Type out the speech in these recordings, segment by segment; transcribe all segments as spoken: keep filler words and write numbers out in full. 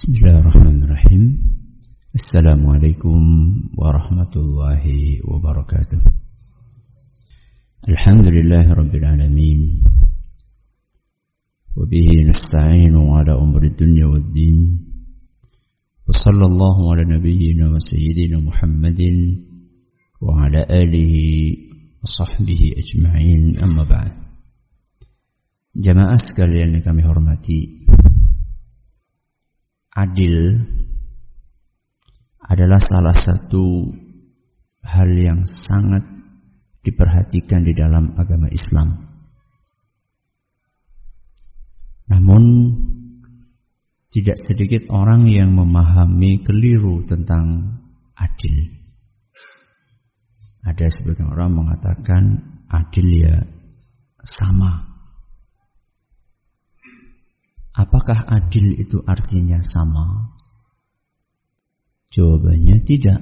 Bismillahirrahmanirrahim. Assalamualaikum warahmatullahi wabarakatuh. Alhamdulillahi rabbil alamin. Wa bihi nasta'inu ala umri dunya waddin. Wa sallallahu ala nabiyyina wa sayyidina Muhammadin wa ala alihi wa sahbihi ajma'in, amma ba'd. Jamaah sekalian yang kami hormati, adil adalah salah satu hal yang sangat diperhatikan di dalam agama Islam. Namun tidak sedikit orang yang memahami keliru tentang adil. Ada sebagian orang mengatakan adil ya sama. Apakah adil itu artinya sama? Jawabannya tidak.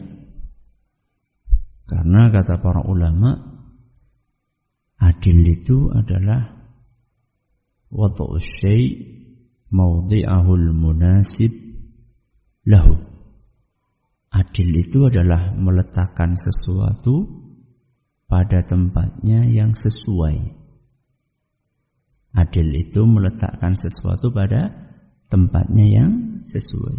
Karena kata para ulama, adil itu adalah wad'u syai' mawdi'ahul munasib lahu. Adil itu adalah meletakkan sesuatu pada tempatnya yang sesuai. Adil itu meletakkan sesuatu pada tempatnya yang sesuai.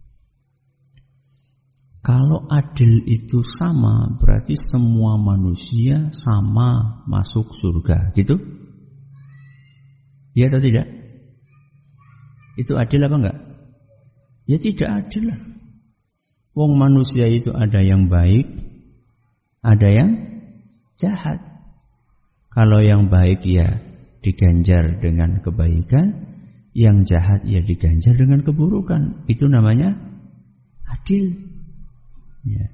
Kalau adil itu sama, berarti semua manusia sama masuk surga, gitu? Ya atau tidak? Itu adil apa enggak? Ya tidak adil lah. Wong manusia itu ada yang baik, ada yang jahat. Kalau yang baik ya diganjar dengan kebaikan, yang jahat ya diganjar dengan keburukan. Itu namanya adil. Ya.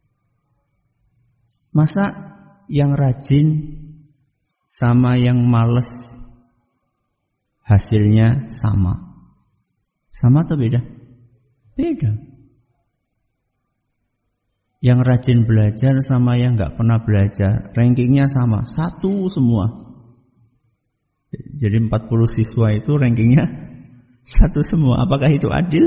Masa yang rajin sama yang malas hasilnya sama? Sama atau beda? Beda. Yang rajin belajar sama yang gak pernah belajar, rankingnya sama, satu semua. Jadi empat puluh siswa itu rankingnya satu semua. Apakah itu adil?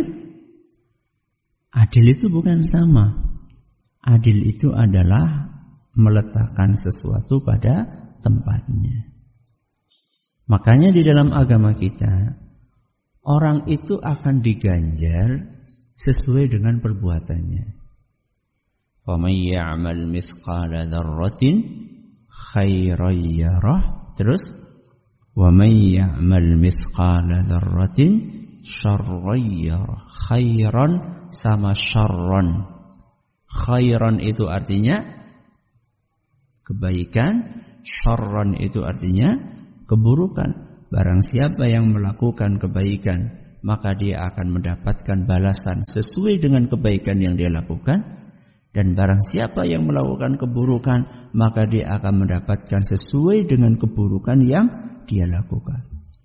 Adil itu bukan sama. Adil itu adalah meletakkan sesuatu pada tempatnya. Makanya di dalam agama kita, orang itu akan diganjar sesuai dengan perbuatannya. Faman ya'mal mithqala dzarratin khairan yarah. Terus wa may ya'mal mithqala dzarratin syarran yarah. Khairan sama syarran. Khairan itu artinya kebaikan, syarran itu artinya keburukan. Barang siapa yang melakukan kebaikan, maka dia akan mendapatkan balasan sesuai dengan kebaikan yang dia lakukan. Dan barang siapa yang melakukan keburukan, maka dia akan mendapatkan sesuai dengan keburukan yang dia lakukan.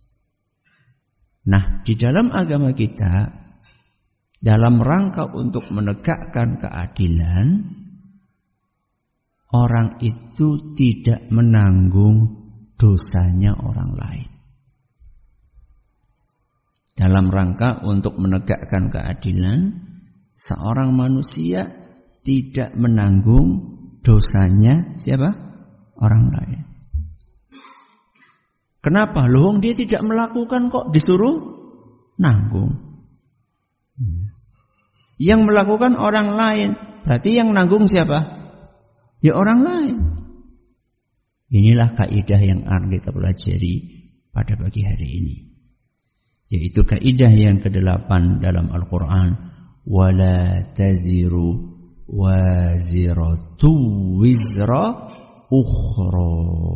Nah, di dalam agama kita, dalam rangka untuk menegakkan keadilan, orang itu tidak menanggung dosanya orang lain. Dalam rangka untuk menegakkan keadilan, seorang manusia tidak menanggung dosanya siapa? Orang lain. Kenapa? Loh, dia tidak melakukan kok disuruh nanggung. Yang melakukan orang lain, berarti yang nanggung siapa? Ya orang lain. Inilah kaidah yang akan kita pelajari pada pagi hari ini, yaitu kaidah yang kedelapan dalam Al-Quran. Wala taziru waziratu wizra ukhra.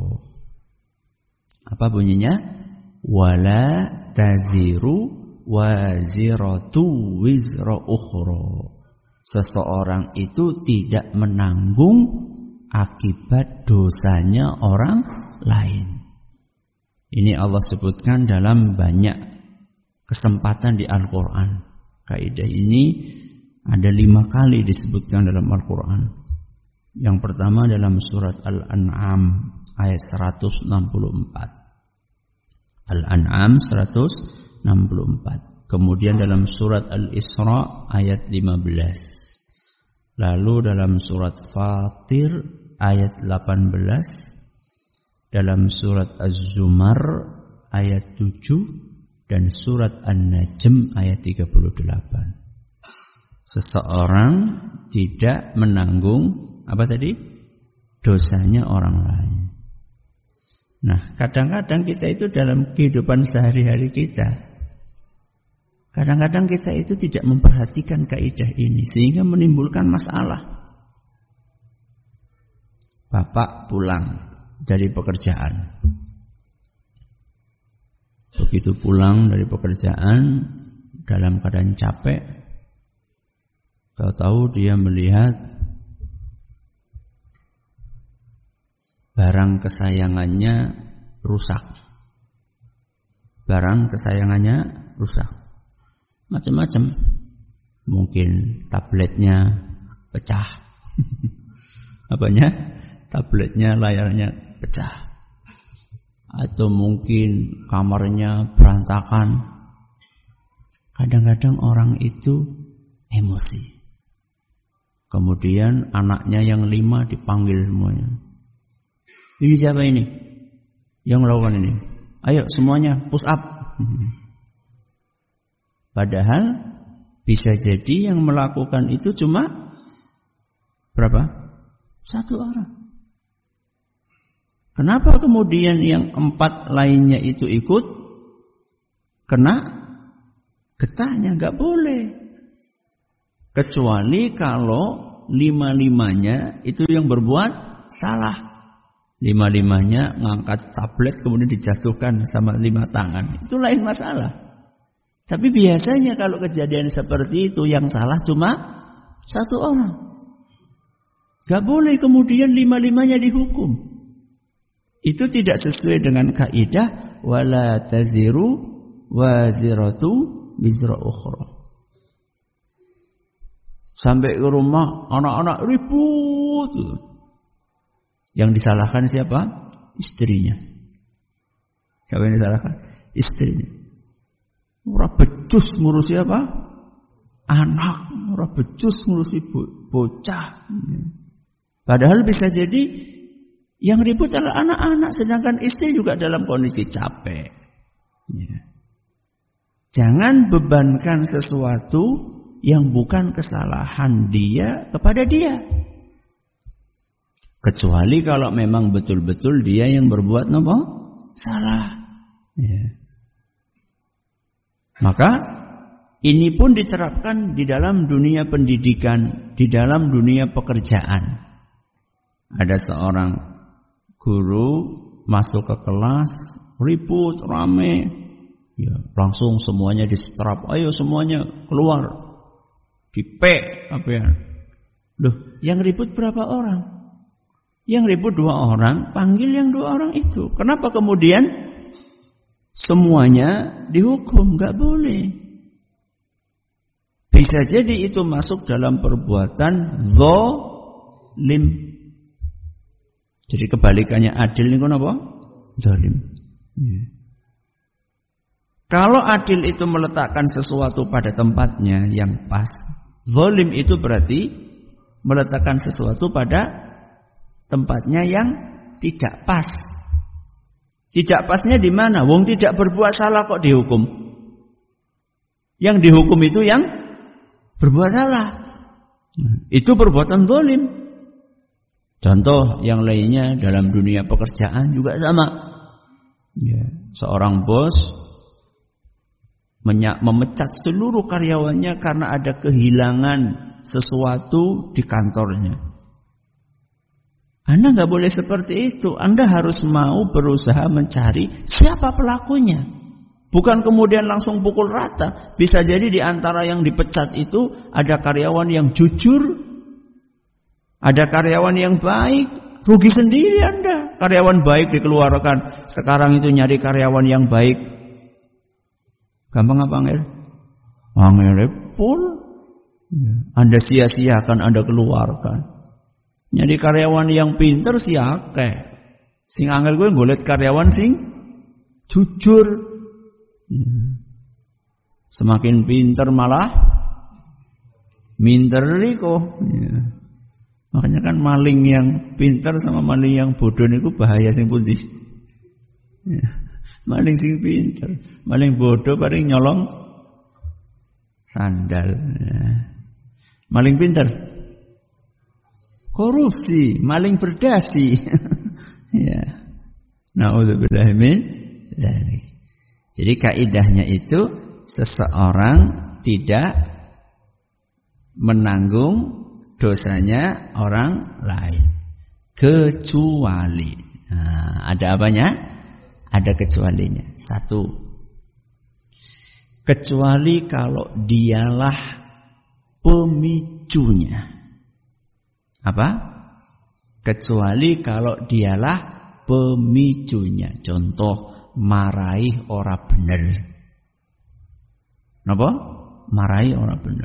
Apa bunyinya? Wala taziru waziratu wizra ukhra. Seseorang itu tidak menanggung akibat dosanya orang lain. Ini Allah sebutkan dalam banyak kesempatan di Al-Quran. Kaidah ini ada lima kali disebutkan dalam Al-Quran. Yang pertama dalam surat Al-An'am ayat seratus enam puluh empat. Al-An'am seratus enam puluh empat. Kemudian dalam surat Al-Isra ayat lima belas. Lalu dalam surat Fatir ayat delapan belas. Dalam surat Az-Zumar ayat tujuh. Dan surat An-Najm ayat tiga puluh delapan. Seseorang tidak menanggung apa tadi? Dosanya orang lain. Nah, kadang-kadang kita itu dalam kehidupan sehari-hari kita, kadang-kadang kita itu tidak memperhatikan kaidah ini sehingga menimbulkan masalah. Bapak pulang dari pekerjaan. Begitu pulang dari pekerjaan dalam keadaan capek, tahu-tahu dia melihat barang kesayangannya rusak. Barang kesayangannya rusak. Macam-macam. Mungkin tabletnya pecah. Apanya? Tabletnya, layarnya pecah. Atau mungkin kamarnya berantakan. Kadang-kadang orang itu emosi. Kemudian anaknya yang lima dipanggil semuanya. Ini siapa ini? Yang melakukan ini. Ayo semuanya push up. Padahal bisa jadi yang melakukan itu cuma berapa? Satu orang. Kenapa kemudian yang empat lainnya itu ikut? Kena getahnya, gak boleh. Kecuali kalau lima-limanya itu yang berbuat salah. Lima-limanya ngangkat tablet kemudian dijatuhkan sama lima tangan. Itu lain masalah. Tapi biasanya kalau kejadian seperti itu yang salah cuma satu orang. Gak boleh kemudian lima-limanya dihukum. Itu tidak sesuai dengan kaidah wala taziru waziratu wizra ukhra. Sampai ke rumah anak-anak ribut. Yang disalahkan siapa? Istrinya. Siapa yang disalahkan? Istrinya. Ora becus ngurusi apa? Anak. Ora becus ngurusi bocah. Padahal bisa jadi yang ribut adalah anak-anak, sedangkan istri juga dalam kondisi capek. Ya. Jangan bebankan sesuatu yang bukan kesalahan dia kepada dia. Kecuali kalau memang betul-betul dia yang berbuat nopo salah. Ya. Maka ini pun diterapkan di dalam dunia pendidikan, di dalam dunia pekerjaan. Ada seorang guru masuk ke kelas, ribut, rame, ya, langsung semuanya disetrap. Ayo semuanya keluar, di P apa ya? Loh, yang ribut berapa orang? Yang ribut dua orang, panggil yang dua orang itu. Kenapa kemudian semuanya dihukum? Gak boleh. Bisa jadi itu masuk dalam perbuatan zalim. Jadi kebalikannya adil itu apa? Zalim. Ya. Kalau adil itu meletakkan sesuatu pada tempatnya yang pas, zalim itu berarti meletakkan sesuatu pada tempatnya yang tidak pas. Tidak pasnya di mana? Wong tidak berbuat salah kok dihukum. Yang dihukum itu yang berbuat salah. Nah, itu perbuatan zalim. Contoh yang lainnya dalam dunia pekerjaan juga sama. Ya, seorang bos memecat seluruh karyawannya karena ada kehilangan sesuatu di kantornya. Anda nggak boleh seperti itu. Anda harus mau berusaha mencari siapa pelakunya. Bukan kemudian langsung pukul rata. Bisa jadi di antara yang dipecat itu ada karyawan yang jujur, ada karyawan yang baik. Rugi sendiri Anda. Karyawan baik dikeluarkan. Sekarang itu nyari karyawan yang baik. Gampang apa angel? Angel pun. Anda sia-siakan, Anda keluarkan. Nyari karyawan yang pinter sih akeh. Sing angel gue golek karyawan sing jujur. Ya. Semakin pinter malah minteri kok. Ya. Makanya kan maling yang pinter sama maling yang bodoh niku bahaya sing pundi? Ya. Maling sing pinter, maling bodoh paling nyolong sandal. Ya. Maling pinter korupsi, maling berdasi. Ya. Nauzubillahi min dzalik. Jadi kaidahnya itu seseorang tidak menanggung dosanya orang lain kecuali. Nah, ada apanya? Ada kecualinya. Satu. Kecuali kalau dialah pemicunya. Apa? Kecuali kalau dialah pemicunya. Contoh, marahi ora bener. Napa? Marahi ora bener.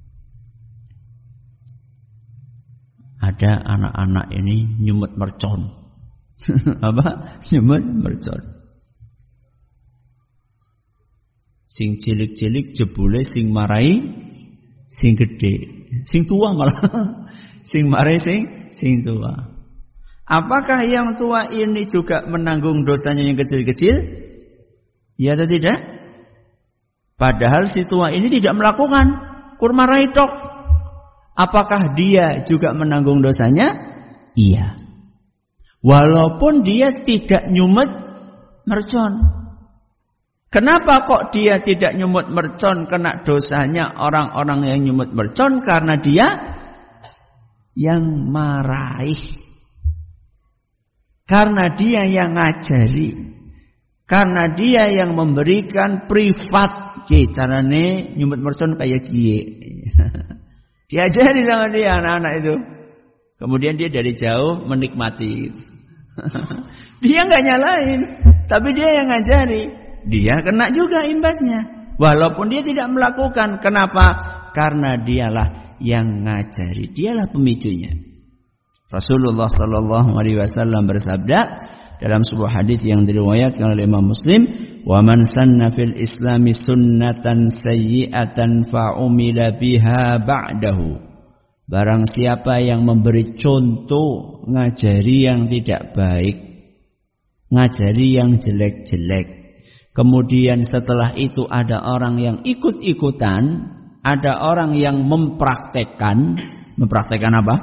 Ada anak-anak ini nyumet mercon. Apa? Nyumet mercon. Sing cilik-cilik jebule sing marahi sing gede, sing tua malah. Sing marahi sing sing tua. Apakah yang tua ini juga menanggung dosanya yang kecil-kecil? Ya atau tidak? Padahal si tua ini tidak melakukan kurma raitok. Apakah dia juga menanggung dosanya? Iya. Walaupun dia tidak nyumet mercon. Kenapa kok dia tidak nyumet mercon kena dosanya orang-orang yang nyumet mercon? Karena dia yang marahi. Karena dia yang ngajari. Karena dia yang memberikan privat. Ki carane nyumet mercon kayak kiye. Diajari sama dia anak-anak itu. Kemudian dia dari jauh menikmati. Dia enggak nyalain, tapi dia yang ngajari. Dia kena juga imbasnya. Walaupun dia tidak melakukan. Kenapa? Karena dialah yang ngajari. Dialah pemicunya. Rasulullah sallallahu alaihi wasallam bersabda dalam sebuah hadis yang diriwayatkan oleh Imam Muslim, "Wa man sanna fil Islami sunnatan sayyi'atan fa'umila biha ba'dahu." Barang siapa yang memberi contoh ngajari yang tidak baik, ngajari yang jelek-jelek, kemudian setelah itu ada orang yang ikut-ikutan, ada orang yang mempraktekkan, mempraktekkan apa?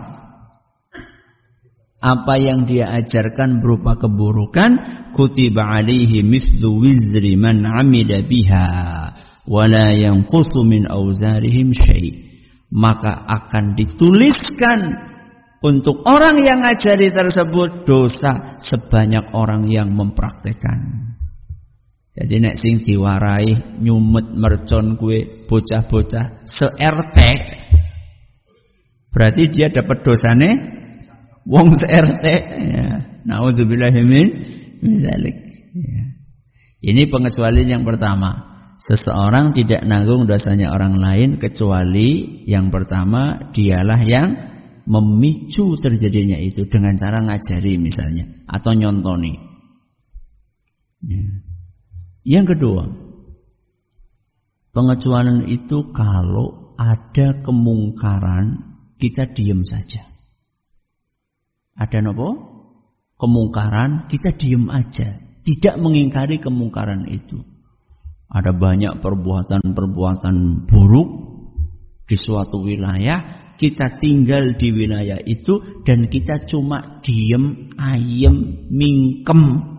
Apa yang dia ajarkan berupa keburukan, kutiba alaihi mithlu wizri man amida biha wa la yanqusu min auzarihim syai'. Maka akan dituliskan untuk orang yang ngajari tersebut dosa sebanyak orang yang mempraktekkan. Jadi nek sing diwarai nyumet mercon kue bocah-bocah se-R T, berarti dia dapat dosane wong se-R T. Ya. Nauzubillahi min dzalik. Ya. Ini pengecualian yang pertama. Seseorang tidak nanggung dosanya orang lain kecuali yang pertama dialah yang memicu terjadinya itu dengan cara ngajari misalnya atau nyontoni. Ya. Yang kedua, pengecualian itu kalau ada kemungkaran kita diam saja. Ada nopo? Kemungkaran kita diam aja, tidak mengingkari kemungkaran itu. Ada banyak perbuatan-perbuatan buruk di suatu wilayah, kita tinggal di wilayah itu dan kita cuma diem, ayem, mingkem.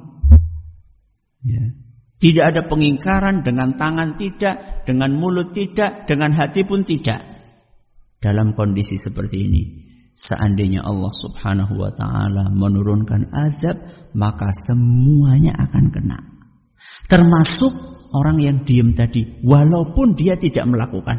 Ya. Tidak ada pengingkaran dengan tangan tidak, dengan mulut tidak, dengan hati pun tidak. Dalam kondisi seperti ini, seandainya Allah Subhanahu wa taala menurunkan azab, maka semuanya akan kena. Termasuk orang yang diam tadi, walaupun dia tidak melakukan.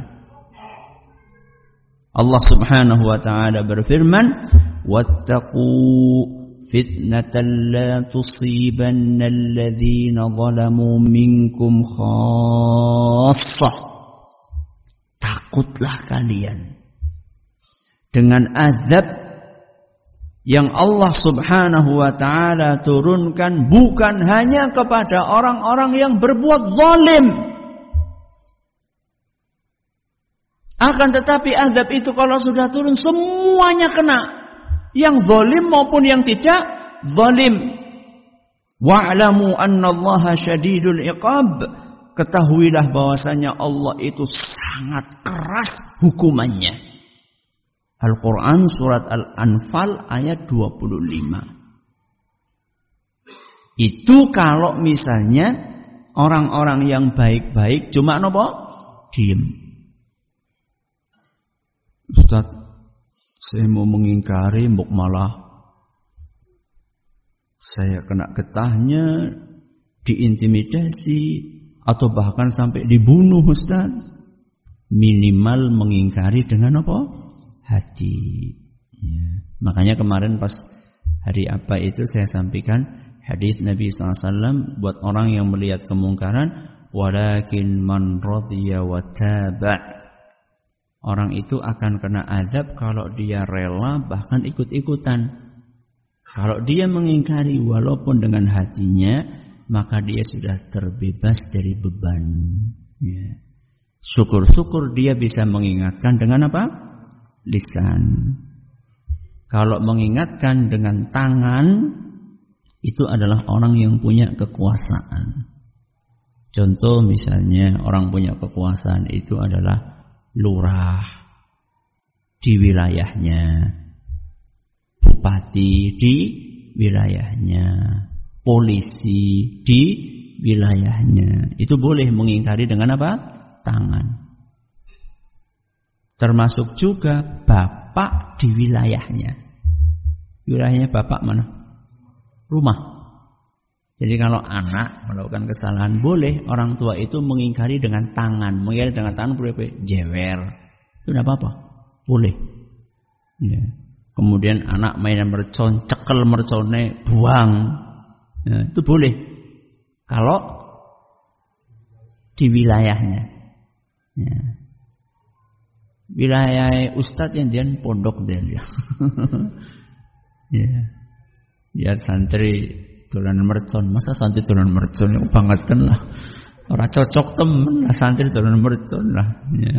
Allah Subhanahu wa taala berfirman, "Wattaqu fitnatan la tusibanna alladhina zalamu minkum khassah." Takutlah kalian dengan azab yang Allah Subhanahu wa taala turunkan bukan hanya kepada orang-orang yang berbuat zalim. Akan tetapi azab itu kalau sudah turun semuanya kena. Yang zalim maupun yang tidak zalim. Wa'lamu annallaha syadidul iqab. Ketahuilah bahwasanya Allah itu sangat keras hukumannya. Al-Quran surat Al-Anfal ayat dua puluh lima. Itu kalau misalnya orang-orang yang baik-baik cuma nopo? Diem. Ustaz, saya mau mengingkari, mbok malah saya kena getahnya, diintimidasi, atau bahkan sampai dibunuh, Ustaz. Minimal mengingkari dengan apa? Hati. Ya. Makanya kemarin pas hari apa itu saya sampaikan hadis Nabi shallallahu alaihi wasallam buat orang yang melihat kemungkaran, walakin man radiya wa taba'. Orang itu akan kena azab kalau dia rela bahkan ikut-ikutan. Kalau dia mengingkari walaupun dengan hatinya, maka dia sudah terbebas dari beban. Ya. Syukur-syukur dia bisa mengingatkan dengan apa? Lisan. Kalau mengingatkan dengan tangan, itu adalah orang yang punya kekuasaan. Contoh misalnya orang punya kekuasaan itu adalah lurah di wilayahnya, bupati di wilayahnya, polisi di wilayahnya. Itu boleh mengingkari dengan apa? Tangan. Termasuk juga bapak di wilayahnya. Wilayahnya bapak mana? Rumah. Jadi kalau anak melakukan kesalahan, boleh orang tua itu mengingkari dengan tangan. Mengingkari dengan tangan boleh jewer. Itu tidak apa-apa. Boleh. Ya. Kemudian anak mainan mercon, cekel mercone, buang. Ya, itu boleh. Kalau di wilayahnya. Ya. Wilayah ustadz yang dia pondok dia. Ya. Dia santri dolan mercon, masa santri dolan mercon yang bangetan lah. Ora cocok temen lah santri dolan mercon lah. Ya.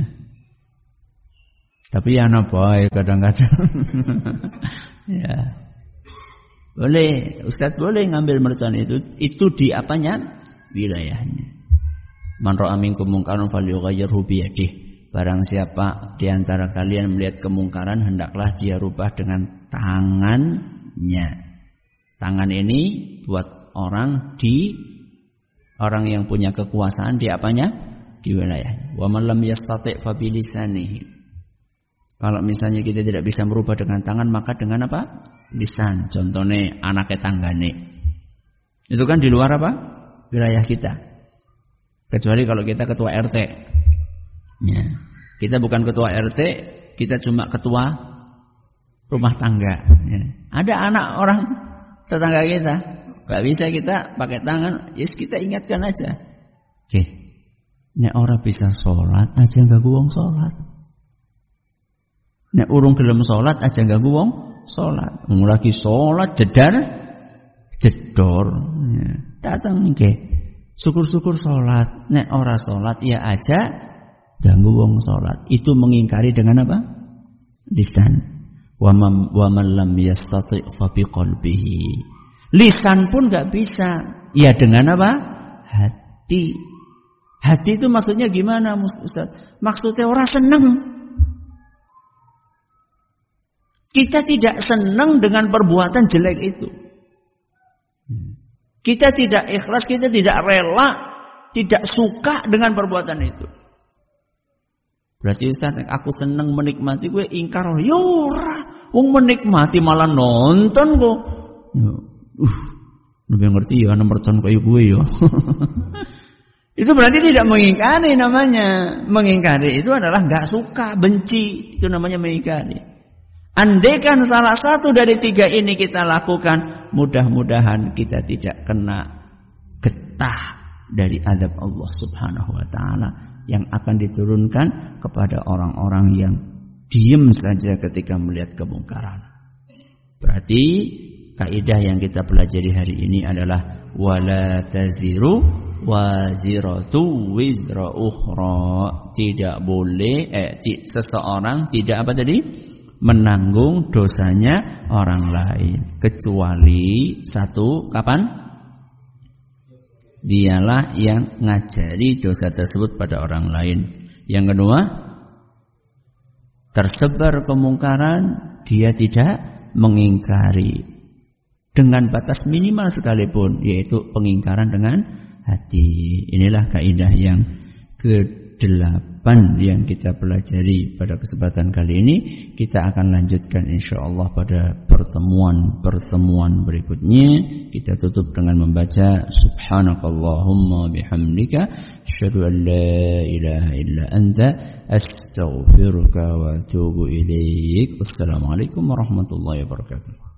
Tapi ya apa kadang-kadang. Ya. Boleh, ustadz boleh ngambil mercon itu, itu di apanya? Wilayahnya. Man ra'a minkum munkaran falyughayyirhu bi yadihi. Barang siapa di antara kalian melihat kemungkaran, hendaklah dia rubah dengan tangannya. Tangan ini buat orang di orang yang punya kekuasaan di apanya? Di wilayah. Wa man lam yastati' fa bi lisanihi. Kalau misalnya kita tidak bisa merubah dengan tangan, maka dengan apa? Lisan. Contohnya anaknya tanggane. Itu kan di luar apa? Wilayah kita. Kecuali kalau kita ketua R T. Ya. Kita bukan ketua R T, kita cuma ketua rumah tangga. Ya. Ada anak orang tetangga kita, gak bisa kita pakai tangan, yes kita ingatkan aja. Oke, nek orang bisa sholat aja gak guwong sholat. Nek urung gelem sholat aja gak guwong sholat. Lagi sholat jedar, jedor. Ya. Datang nih, syukur-syukur sholat. Nek ora sholat ya aja ganggu wong salat. Itu mengingkari dengan apa? Lisan. Wa man wa man lam yastati' fa biqalbihi. Lisan pun enggak bisa. Ya dengan apa? Hati. Hati itu maksudnya gimana, Ustaz? Maksudnya orang senang. Kita tidak senang dengan perbuatan jelek itu. Kita tidak ikhlas, kita tidak rela, tidak suka dengan perbuatan itu. Berarti Ustaz, aku seneng menikmati, gue ingkar. Ya ora, wong menikmati malah nonton kok. Ya, uh, lebih ngerti ya nomor con kayak gue ya. Itu berarti tidak mengingkari namanya. Mengingkari itu adalah enggak suka, benci. Itu namanya mengingkari. Andaikan salah satu dari tiga ini kita lakukan, mudah-mudahan kita tidak kena getah dari azab Allah Subhanahu wa taala yang akan diturunkan kepada orang-orang yang diam saja ketika melihat kemungkaran. Berarti kaidah yang kita pelajari hari ini adalah wala taziru waziratu wizra ukhra. Tidak boleh eh ti, seseorang tidak apa tadi? menanggung dosanya orang lain, kecuali satu, kapan? Dialah yang ngajari dosa tersebut pada orang lain. Yang kedua, tersebar kemungkaran, dia tidak mengingkari dengan batas minimal sekalipun, yaitu pengingkaran dengan hati. Inilah kaidah yang kedelapan yang kita pelajari pada kesempatan kali ini. Kita akan lanjutkan insyaallah pada pertemuan-pertemuan berikutnya. Kita tutup dengan membaca subhanakallahumma bihamdika asyhadu an la ilaha illa anta astaghfiruka wa atubu ilaik. Wassalamualaikum warahmatullahi wabarakatuh.